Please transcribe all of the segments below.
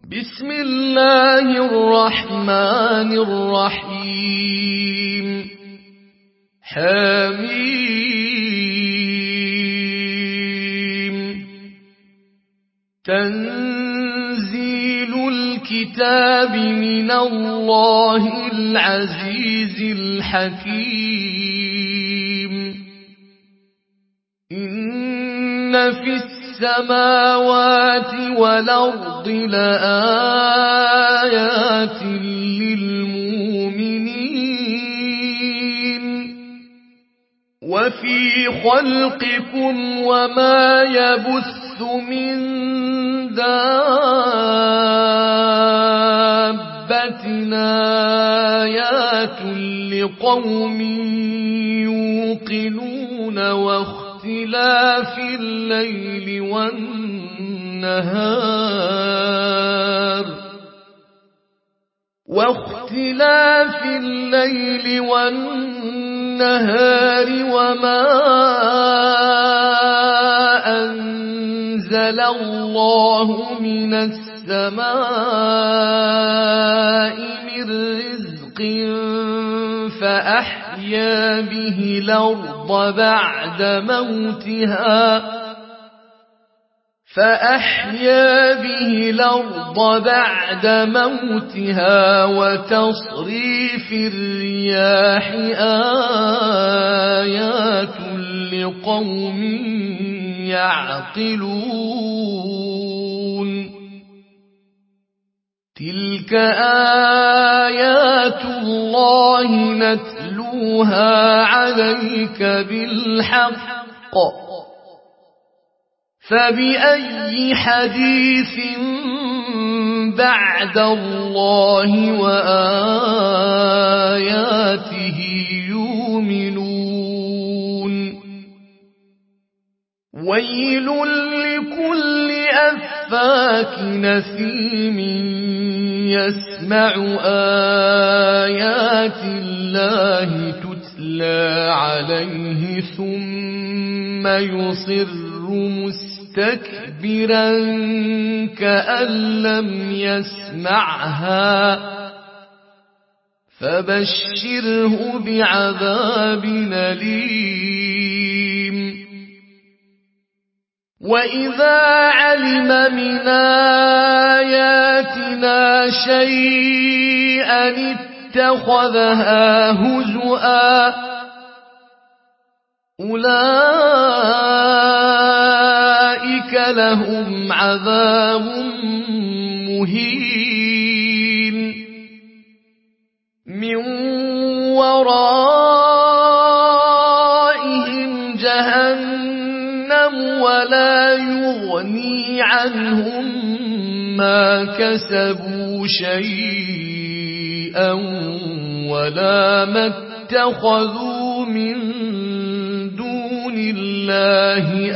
بسم الله الرحمن الرحيم حميم تنزيل الكتاب من الله العزيز الحكيم إن في السماوات والأرض لآيات للمؤمنين وفي خلقكم وما يبث من دابة آيات لقوم يوقنون واختلاف الليل والنهار وما أنزل الله من السماء من رزق فأحيا به الأرض بعد موتها وتصريف الرياح آيات لقوم يعقلون تلك آيات الله نتلوها عليك بالحق فبأي حديث بعد الله وآياته يؤمنون ويل لكل أفاك نثيم يسمع آيات الله تتلى عليه ثم يصر مستكبرا كأن لم يسمعها فبشره بعذاب أليم وإذا علم من آياتنا شيئا اتخذها هزؤا أولئك لهم عذاب مهين من ورائهم جهنم ولا يغني عنهم ما كسبوا شيئا ولا ما اتخذوا من دون الله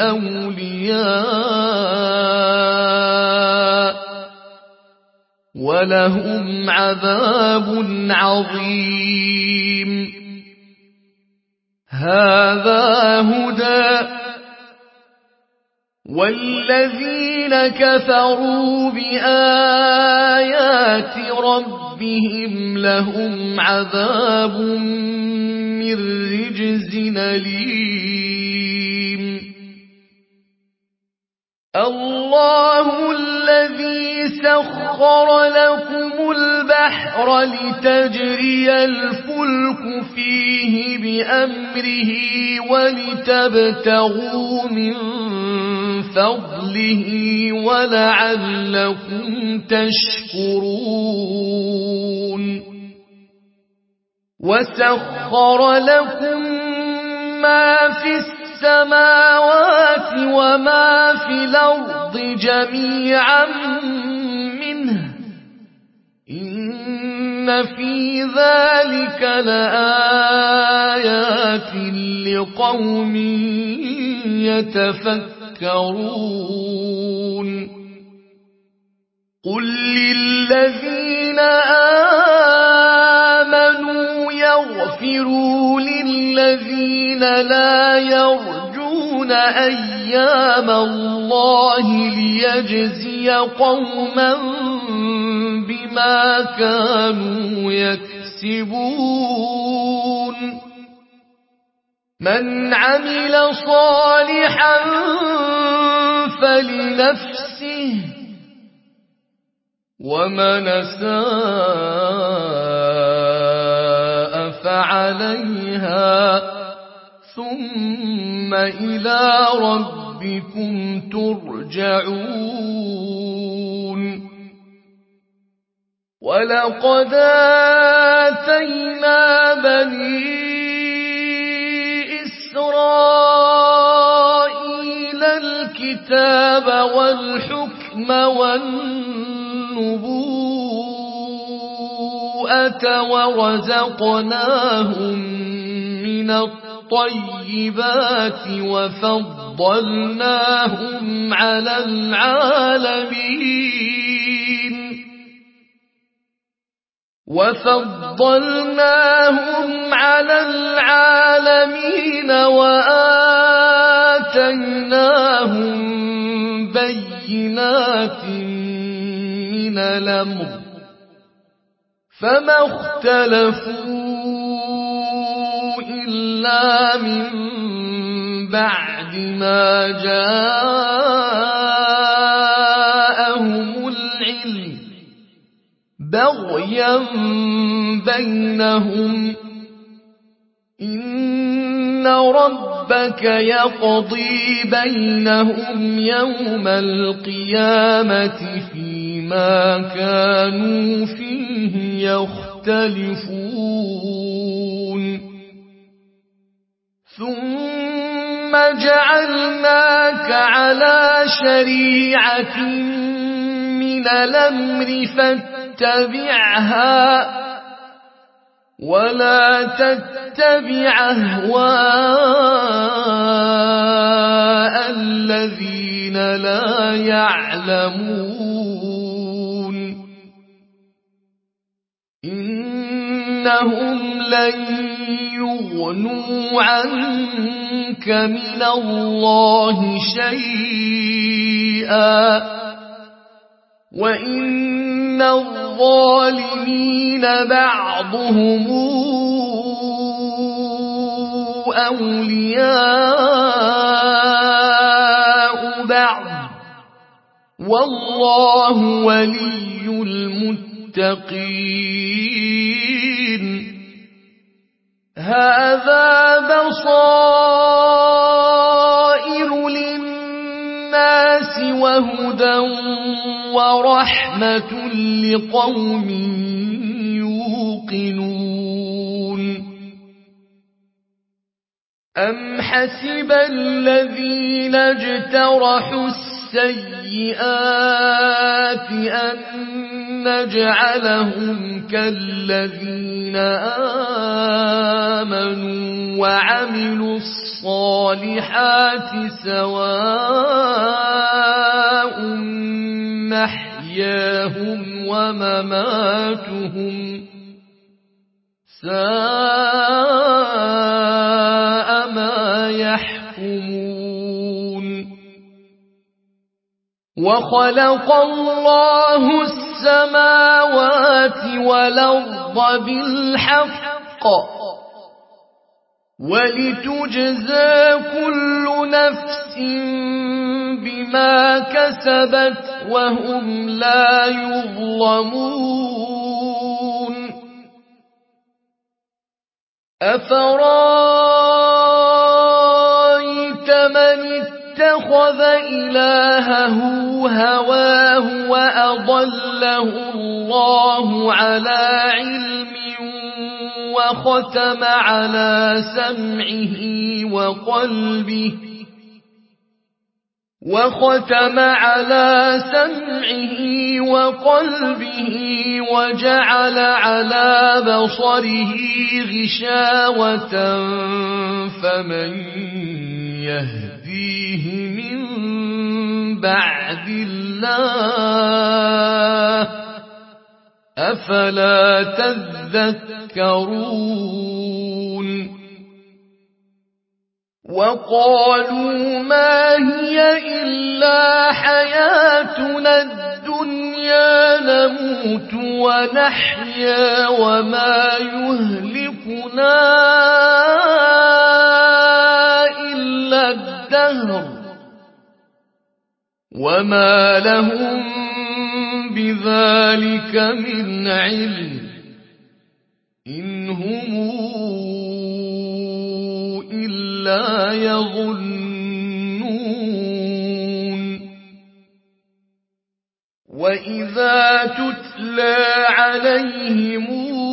أولياء ولهم عذاب عظيم هذا هدى والذين كفروا بآيات ربهم لهم عذاب من رجز أليم الله الذي سخر لكم البحر لتجري الفلك فيه بأمره ولتبتغوا من فضله ولعلكم تشكرون وسخر لكم ما في السماوات وما في الأرض جميعا منه إن في ذلك لآيات لقوم يتفكرون قل للذين آمنوا يغفروا للذين لا يرجون أيام الله ليجزي قوما بما كانوا يكسبون من عمل صالحا فلنفسه ومن أساء فعليها ثم إلى ربكم ترجعون ولقد آتينا بني إسرائيل الكتاب والحكم والنبوءة ورزقناهم من الطيبات وفضلناهم على العالمين وآتيناهم بينات من الأمر فما اختلفوا إلا من بعد ما جاءهم العلم بغيا بينهم إن ربك يقضي بينهم يوم القيامة فيما كانوا فيه يختلفون ثم جعلناك على شريعة من الأمر فاتبعها ولا تتبع أهواء الذين لا يعلمون إنهم لن يغنوا عنك من الله شيئا وإن الظالمين بعضهم أولياء بعض والله ولي المتقين هذا بصائر للناس وهدى ورحمة لقوم يوقنون أم حسب الذين اجترحوا السيئات أن نجعلهم كالذين آمنوا وعملوا الصالحات سواء محياهم ومماتهم ساء ما يحكمون وخلق الله السماوات والأرض بالحق ولتجزى كل نفس بما كسبت وهم لا يظلمون أفرأيت من اتخذ إلهه هواه وأضله الله على علم وختم على سمعه وقلبه وجعل على بصره غشاوة فمن يهديه من بعد الله أفلا تذكرون وقالوا ما هي إلا حياتنا الدنيا الدنيا نموت ونحيا وما يهلكنا إلا الدهر وما لهم بذلك من علم إن هم إلا يظنون وإذا تتلى عليهم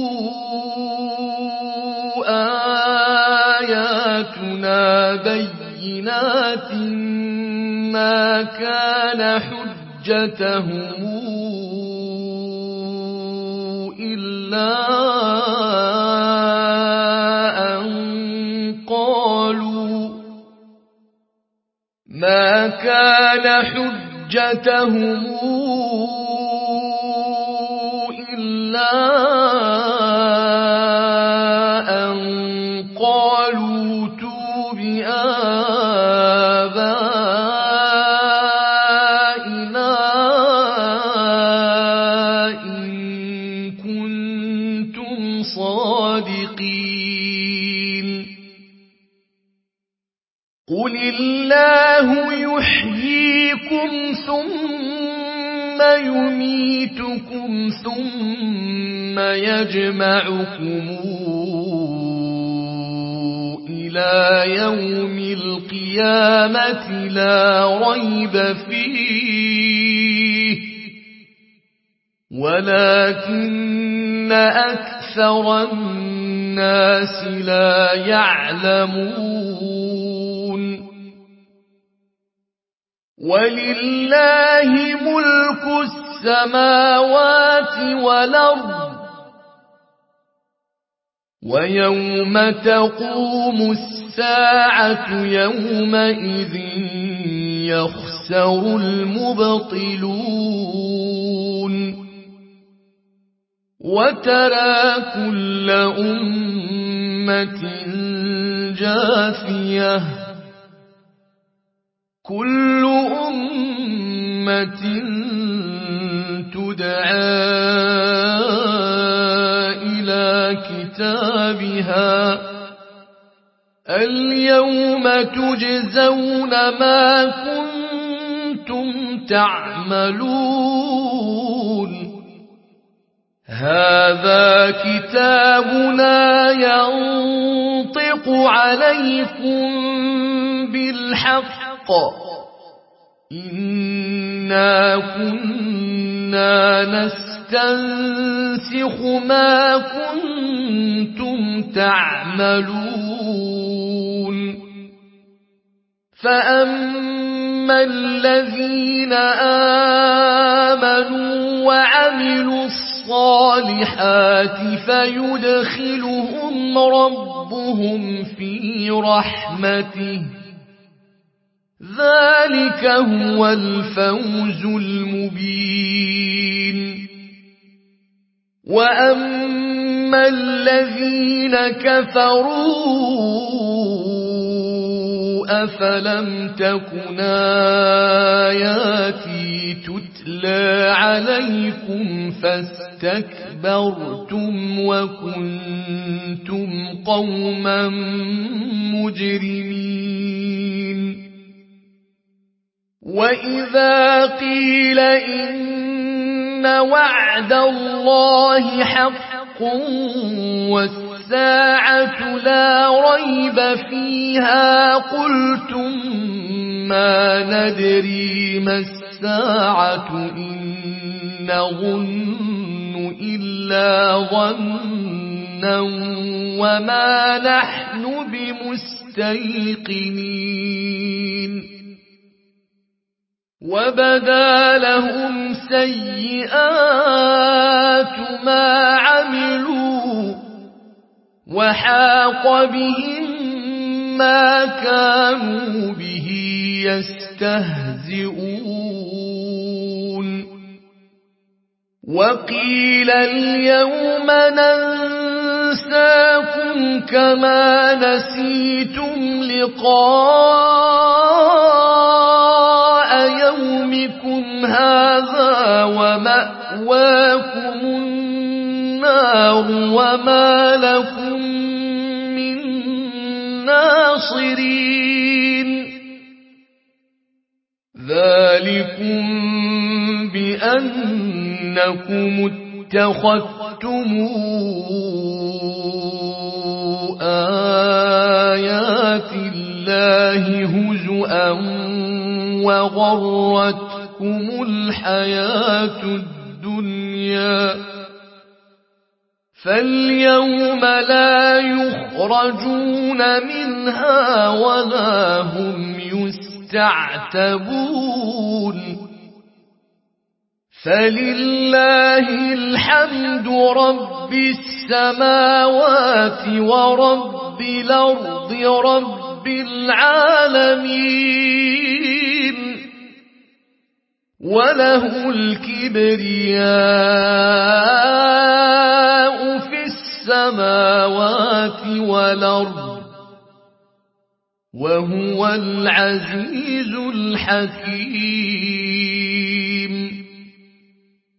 آياتنا بينات ما كان حجتهم إلا أن قالوا ائتوا بآبائنا إن كنتم صادقين قل الله يحييكم ثم يميتكم ثم يجمعكم إلى يوم القيامة لا ريب فيه ولكن أكثر الناس لا يعلمون ولله ملك السماوات والأرض ويوم تقوم الساعة يومئذ يخسر المبطلون وترى كل أمة جاثية كل أمة تدعى إلى كتابها اليوم تجزون ما كنتم تعملون هذا كتابنا ينطق عليكم بالحق إنا كنا نستنسخ ما كنتم تعملون فأما الذين آمنوا وعملوا الصالحات فيدخلهم ربهم في رحمته ذلك هو الفوز المبين وأما الذين كفروا أفلم تكن آياتي تتلى عليكم فاستكبرتم وكنتم قوما مجرمين وإذا قيل إن وعد الله حق والساعة لا ريب فيها قلتم ما ندري ما الساعة إن نظن إلا ظنا وما نحن بمستيقنين وبدا لهم سيئات ما عملوا وحاق بهم ما كانوا به يستهزئون وقيل اليوم ننساكم كما نسيتم لقاء يومكم هذا ومأواكم النار وما لكم من ناصرين ذلكم بأنكم اتخذتم آيات الله هزؤا وغرتكم الحياة الدنيا فاليوم لا يخرجون منها ولا هم يستعتبون فلله الحمد رب السماوات ورب الأرض رب العالمين وله الكبرياء في السماوات والأرض وهو العزيز الحكيم